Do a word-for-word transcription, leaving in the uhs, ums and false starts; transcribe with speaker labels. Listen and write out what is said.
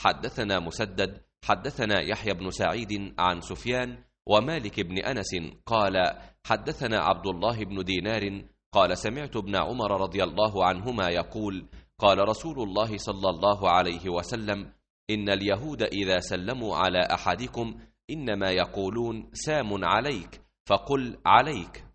Speaker 1: حدثنا مسدد حدثنا يحيى بن سعيد عن سفيان ومالك بن أنس قال حدثنا عبد الله بن دينار قال سمعت ابن عمر رضي الله عنهما يقول قال رسول الله صلى الله عليه وسلم إن اليهود إذا سلموا على أحدكم إنما يقولون سام عليك فقل عليك